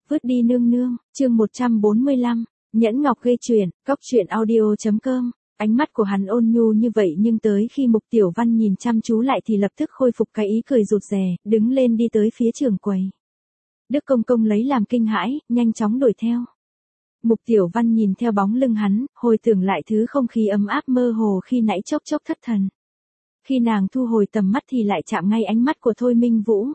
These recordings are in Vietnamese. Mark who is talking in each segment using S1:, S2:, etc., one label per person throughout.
S1: vứt đi nương nương, chương 145, Nhẫn Ngọc gây chuyện, cóc truyện audio.com. Ánh mắt của hắn ôn nhu như vậy nhưng tới khi Mục Tiểu Văn nhìn chăm chú lại thì lập tức khôi phục cái ý cười rụt rè, đứng lên đi tới phía trưởng quầy. Đức Công Công lấy làm kinh hãi, nhanh chóng đuổi theo. Mục Tiểu Văn nhìn theo bóng lưng hắn, hồi tưởng lại thứ không khí ấm áp mơ hồ khi nãy chốc chốc thất thần. Khi nàng thu hồi tầm mắt thì lại chạm ngay ánh mắt của Thôi Minh Vũ.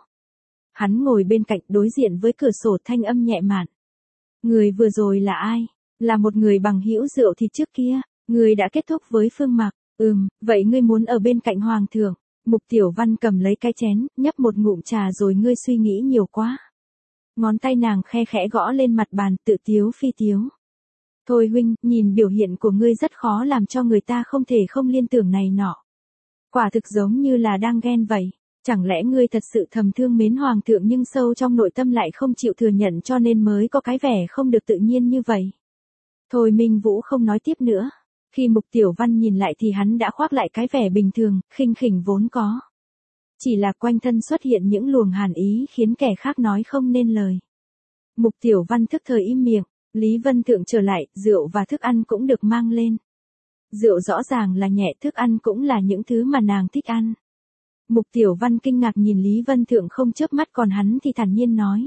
S1: Hắn ngồi bên cạnh đối diện với cửa sổ, thanh âm nhẹ mạn. Người vừa rồi là ai? Là một người bằng hữu rượu thịt trước kia, người đã kết thúc với Phương Mặc. Vậy ngươi muốn ở bên cạnh Hoàng thượng. Mục Tiểu Văn cầm lấy cái chén, nhấp một ngụm trà rồi ngươi suy nghĩ nhiều quá. Ngón tay nàng khe khẽ gõ lên mặt bàn, tự tiếu phi tiếu. Thôi huynh, nhìn biểu hiện của ngươi rất khó làm cho người ta không thể không liên tưởng này nọ. Quả thực giống như là đang ghen vậy. Chẳng lẽ ngươi thật sự thầm thương mến Hoàng thượng nhưng sâu trong nội tâm lại không chịu thừa nhận cho nên mới có cái vẻ không được tự nhiên như vậy. Thôi Minh Vũ không nói tiếp nữa. Khi Mục Tiểu Văn nhìn lại thì hắn đã khoác lại cái vẻ bình thường, khinh khỉnh vốn có. Chỉ là quanh thân xuất hiện những luồng hàn ý khiến kẻ khác nói không nên lời. Mục Tiểu Văn thức thời im miệng, Lý Vân Thượng trở lại, rượu và thức ăn cũng được mang lên. Rượu rõ ràng là nhẹ, thức ăn cũng là những thứ mà nàng thích ăn. Mục Tiểu Văn kinh ngạc nhìn Lý Vân Thượng không chớp mắt, còn hắn thì thản nhiên nói.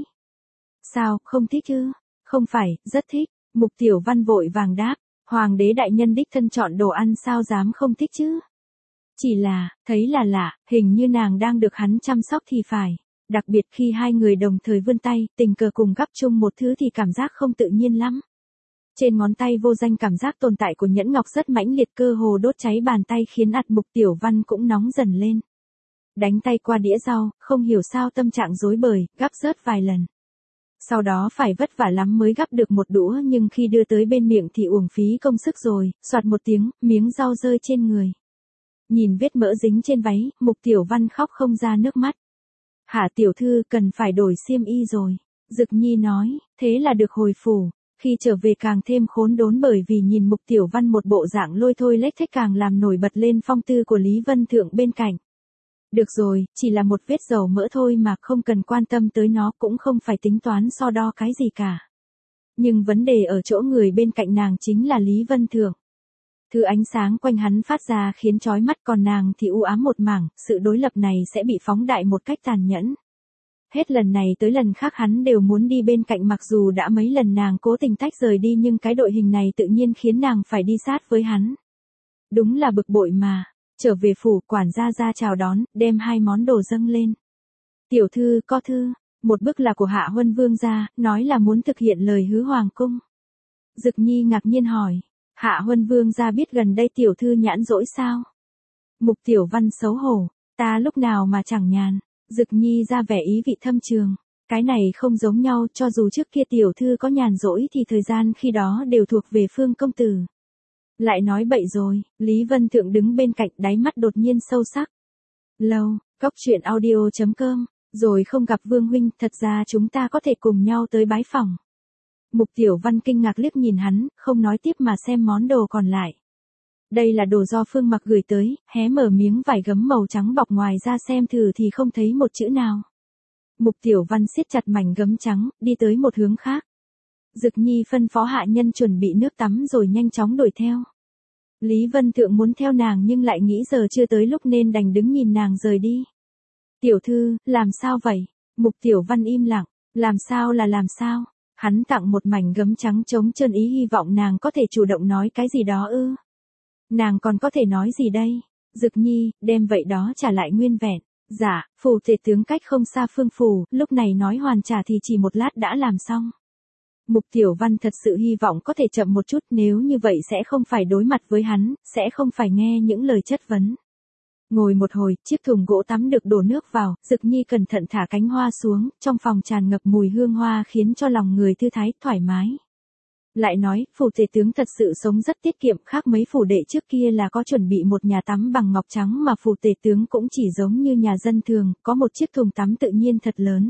S1: Sao, không thích chứ? Không phải, rất thích. Mục Tiểu Văn vội vàng đáp, Hoàng đế đại nhân đích thân chọn đồ ăn sao dám không thích chứ? Chỉ là, thấy là lạ, hình như nàng đang được hắn chăm sóc thì phải. Đặc biệt khi hai người đồng thời vươn tay, tình cờ cùng gắp chung một thứ thì cảm giác không tự nhiên lắm. Trên ngón tay vô danh cảm giác tồn tại của nhẫn ngọc rất mãnh liệt, cơ hồ đốt cháy bàn tay khiến ạt Mục Tiểu Văn cũng nóng dần lên. Đánh tay qua đĩa rau, không hiểu sao tâm trạng rối bời, gắp rớt vài lần. Sau đó phải vất vả lắm mới gắp được một đũa nhưng khi đưa tới bên miệng thì uổng phí công sức rồi, soạt một tiếng, miếng rau rơi trên người. Nhìn vết mỡ dính trên váy, Mục Tiểu Văn khóc không ra nước mắt. Hạ tiểu thư cần phải đổi xiêm y rồi. Dực Nhi nói, thế là được hồi phủ. Khi trở về càng thêm khốn đốn bởi vì nhìn Mục Tiểu Văn một bộ dạng lôi thôi lếch thếch càng làm nổi bật lên phong tư của Lý Vân Thượng bên cạnh. Được rồi, chỉ là một vết dầu mỡ thôi mà, không cần quan tâm tới nó, cũng không phải tính toán so đo cái gì cả. Nhưng vấn đề ở chỗ người bên cạnh nàng chính là Lý Vân Thượng. Thứ ánh sáng quanh hắn phát ra khiến chói mắt, còn nàng thì u ám một mảng, sự đối lập này sẽ bị phóng đại một cách tàn nhẫn. Hết lần này tới lần khác hắn đều muốn đi bên cạnh, mặc dù đã mấy lần nàng cố tình tách rời đi nhưng cái đội hình này tự nhiên khiến nàng phải đi sát với hắn. Đúng là bực bội mà. Trở về phủ, quản gia ra chào đón, đem hai món đồ dâng lên. Tiểu thư có thư, một bức là của Hạ Huân Vương gia, nói là muốn thực hiện lời hứa hoàng cung. Dực Nhi ngạc nhiên hỏi, Hạ Huân Vương gia biết gần đây tiểu thư nhãn rỗi sao? Mục Tiểu Văn xấu hổ, ta lúc nào mà chẳng nhàn. Dực Nhi ra vẻ ý vị thâm trường, cái này không giống nhau, cho dù trước kia tiểu thư có nhàn rỗi thì thời gian khi đó đều thuộc về Phương công tử. Lại nói bậy rồi, Lý Vân Thượng đứng bên cạnh, đáy mắt đột nhiên sâu sắc. Lâu, cóc truyện audio.com, rồi không gặp Vương huynh, thật ra chúng ta có thể cùng nhau tới bái phỏng. Mục Tiểu Văn kinh ngạc liếc nhìn hắn, không nói tiếp mà xem món đồ còn lại. Đây là đồ do Phương Mặc gửi tới, hé mở miếng vải gấm màu trắng bọc ngoài ra xem thử thì không thấy một chữ nào. Mục Tiểu Văn siết chặt mảnh gấm trắng, đi tới một hướng khác. Dực Nhi phân phó hạ nhân chuẩn bị nước tắm rồi nhanh chóng đuổi theo. Lý Vân Thượng muốn theo nàng nhưng lại nghĩ giờ chưa tới lúc nên đành đứng nhìn nàng rời đi. Tiểu thư, làm sao vậy? Mục Tiểu Văn im lặng, làm sao là làm sao? Hắn tặng một mảnh gấm trắng trống trơn, ý hy vọng nàng có thể chủ động nói cái gì đó ư. Nàng còn có thể nói gì đây? Dực Nhi, đem vậy đó trả lại nguyên vẹn. Dạ, phủ tể tướng cách không xa Phương phủ, lúc này nói hoàn trả thì chỉ một lát đã làm xong. Mục Tiểu Văn thật sự hy vọng có thể chậm một chút, nếu như vậy sẽ không phải đối mặt với hắn, sẽ không phải nghe những lời chất vấn. Ngồi một hồi, chiếc thùng gỗ tắm được đổ nước vào, Dực Nhi cẩn thận thả cánh hoa xuống, trong phòng tràn ngập mùi hương hoa khiến cho lòng người thư thái, thoải mái. Lại nói, phủ tể tướng thật sự sống rất tiết kiệm, khác mấy phủ đệ trước kia là có chuẩn bị một nhà tắm bằng ngọc trắng mà phủ tể tướng cũng chỉ giống như nhà dân thường, có một chiếc thùng tắm tự nhiên thật lớn.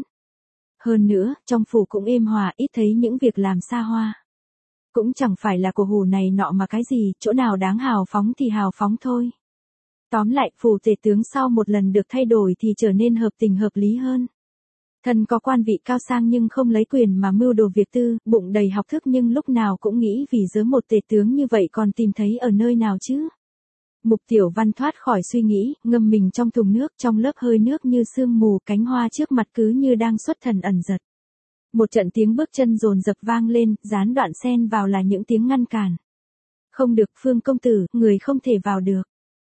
S1: Hơn nữa, trong phủ cũng êm hòa, ít thấy những việc làm xa hoa. Cũng chẳng phải là cổ hủ này nọ mà cái gì, chỗ nào đáng hào phóng thì hào phóng thôi. Tóm lại, phủ tể tướng sau một lần được thay đổi thì trở nên hợp tình hợp lý hơn. Thân có quan vị cao sang nhưng không lấy quyền mà mưu đồ việc tư, bụng đầy học thức nhưng lúc nào cũng nghĩ vì dớ một tể tướng như vậy còn tìm thấy ở nơi nào chứ. Mục Tiểu Văn thoát khỏi suy nghĩ, ngâm mình trong thùng nước, trong lớp hơi nước như sương mù, cánh hoa trước mặt cứ như đang xuất thần ẩn giật. Một trận tiếng bước chân dồn dập vang lên, gián đoạn xen vào là những tiếng ngăn cản. Không được, Phương công tử, người không thể vào được.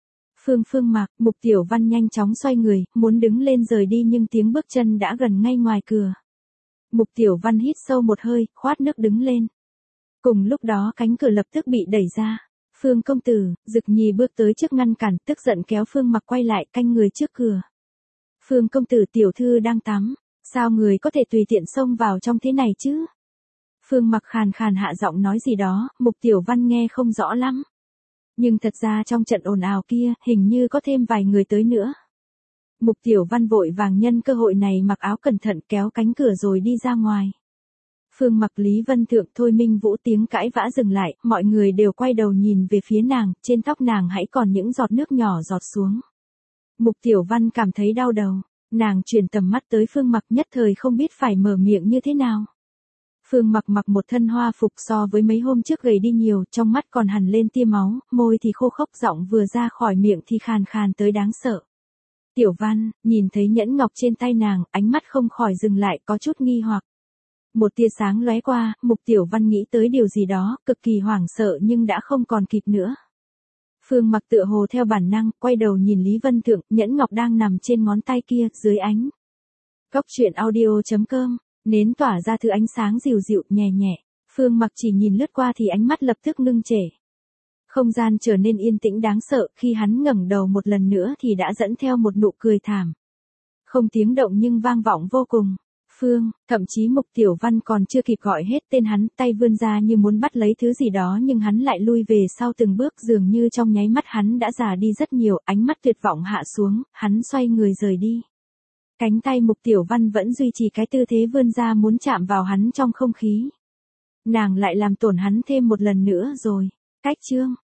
S1: Phương Mặc, Mục Tiểu Văn nhanh chóng xoay người, muốn đứng lên rời đi nhưng tiếng bước chân đã gần ngay ngoài cửa. Mục Tiểu Văn hít sâu một hơi, khoát nước đứng lên. Cùng lúc đó cánh cửa lập tức bị đẩy ra. Phương công tử, Dực Nhì bước tới trước ngăn cản, tức giận kéo Phương Mặc quay lại canh người trước cửa. Phương công tử, tiểu thư đang tắm, sao người có thể tùy tiện xông vào trong thế này chứ? Phương Mặc khàn khàn hạ giọng nói gì đó, Mục Tiểu Văn nghe không rõ lắm. Nhưng thật ra trong trận ồn ào kia, hình như có thêm vài người tới nữa. Mục Tiểu Văn vội vàng nhân cơ hội này mặc áo cẩn thận kéo cánh cửa rồi đi ra ngoài. Phương Mặc, Lý Vân Thượng, Thôi Minh Vũ tiếng cãi vã dừng lại, mọi người đều quay đầu nhìn về phía nàng, trên tóc nàng hãy còn những giọt nước nhỏ giọt xuống. Mục Tiểu Văn cảm thấy đau đầu, nàng chuyển tầm mắt tới Phương Mặc nhất thời không biết phải mở miệng như thế nào. Phương Mặc mặc một thân hoa phục so với mấy hôm trước gầy đi nhiều, trong mắt còn hằn lên tia máu, môi thì khô khốc, giọng vừa ra khỏi miệng thì khàn khàn tới đáng sợ. Tiểu Văn, nhìn thấy nhẫn ngọc trên tay nàng, ánh mắt không khỏi dừng lại, có chút nghi hoặc. Một tia sáng lóe qua, Mục Tiểu Văn nghĩ tới điều gì đó, cực kỳ hoảng sợ nhưng đã không còn kịp nữa. Phương Mặc tựa hồ theo bản năng, quay đầu nhìn Lý Vân Thượng, nhẫn ngọc đang nằm trên ngón tay kia, dưới ánh. Góc truyện audio.com, nến tỏa ra thứ ánh sáng dịu dịu, nhẹ nhẹ. Phương Mặc chỉ nhìn lướt qua thì ánh mắt lập tức ngưng trệ. Không gian trở nên yên tĩnh đáng sợ, khi hắn ngẩng đầu một lần nữa thì đã dẫn theo một nụ cười thảm. Không tiếng động nhưng vang vọng vô cùng. Thậm chí Mục Tiểu Văn còn chưa kịp gọi hết tên hắn, tay vươn ra như muốn bắt lấy thứ gì đó nhưng hắn lại lui về sau từng bước, dường như trong nháy mắt hắn đã già đi rất nhiều, ánh mắt tuyệt vọng hạ xuống, hắn xoay người rời đi. Cánh tay Mục Tiểu Văn vẫn duy trì cái tư thế vươn ra muốn chạm vào hắn trong không khí. Nàng lại làm tổn hắn thêm một lần nữa rồi. Cách chương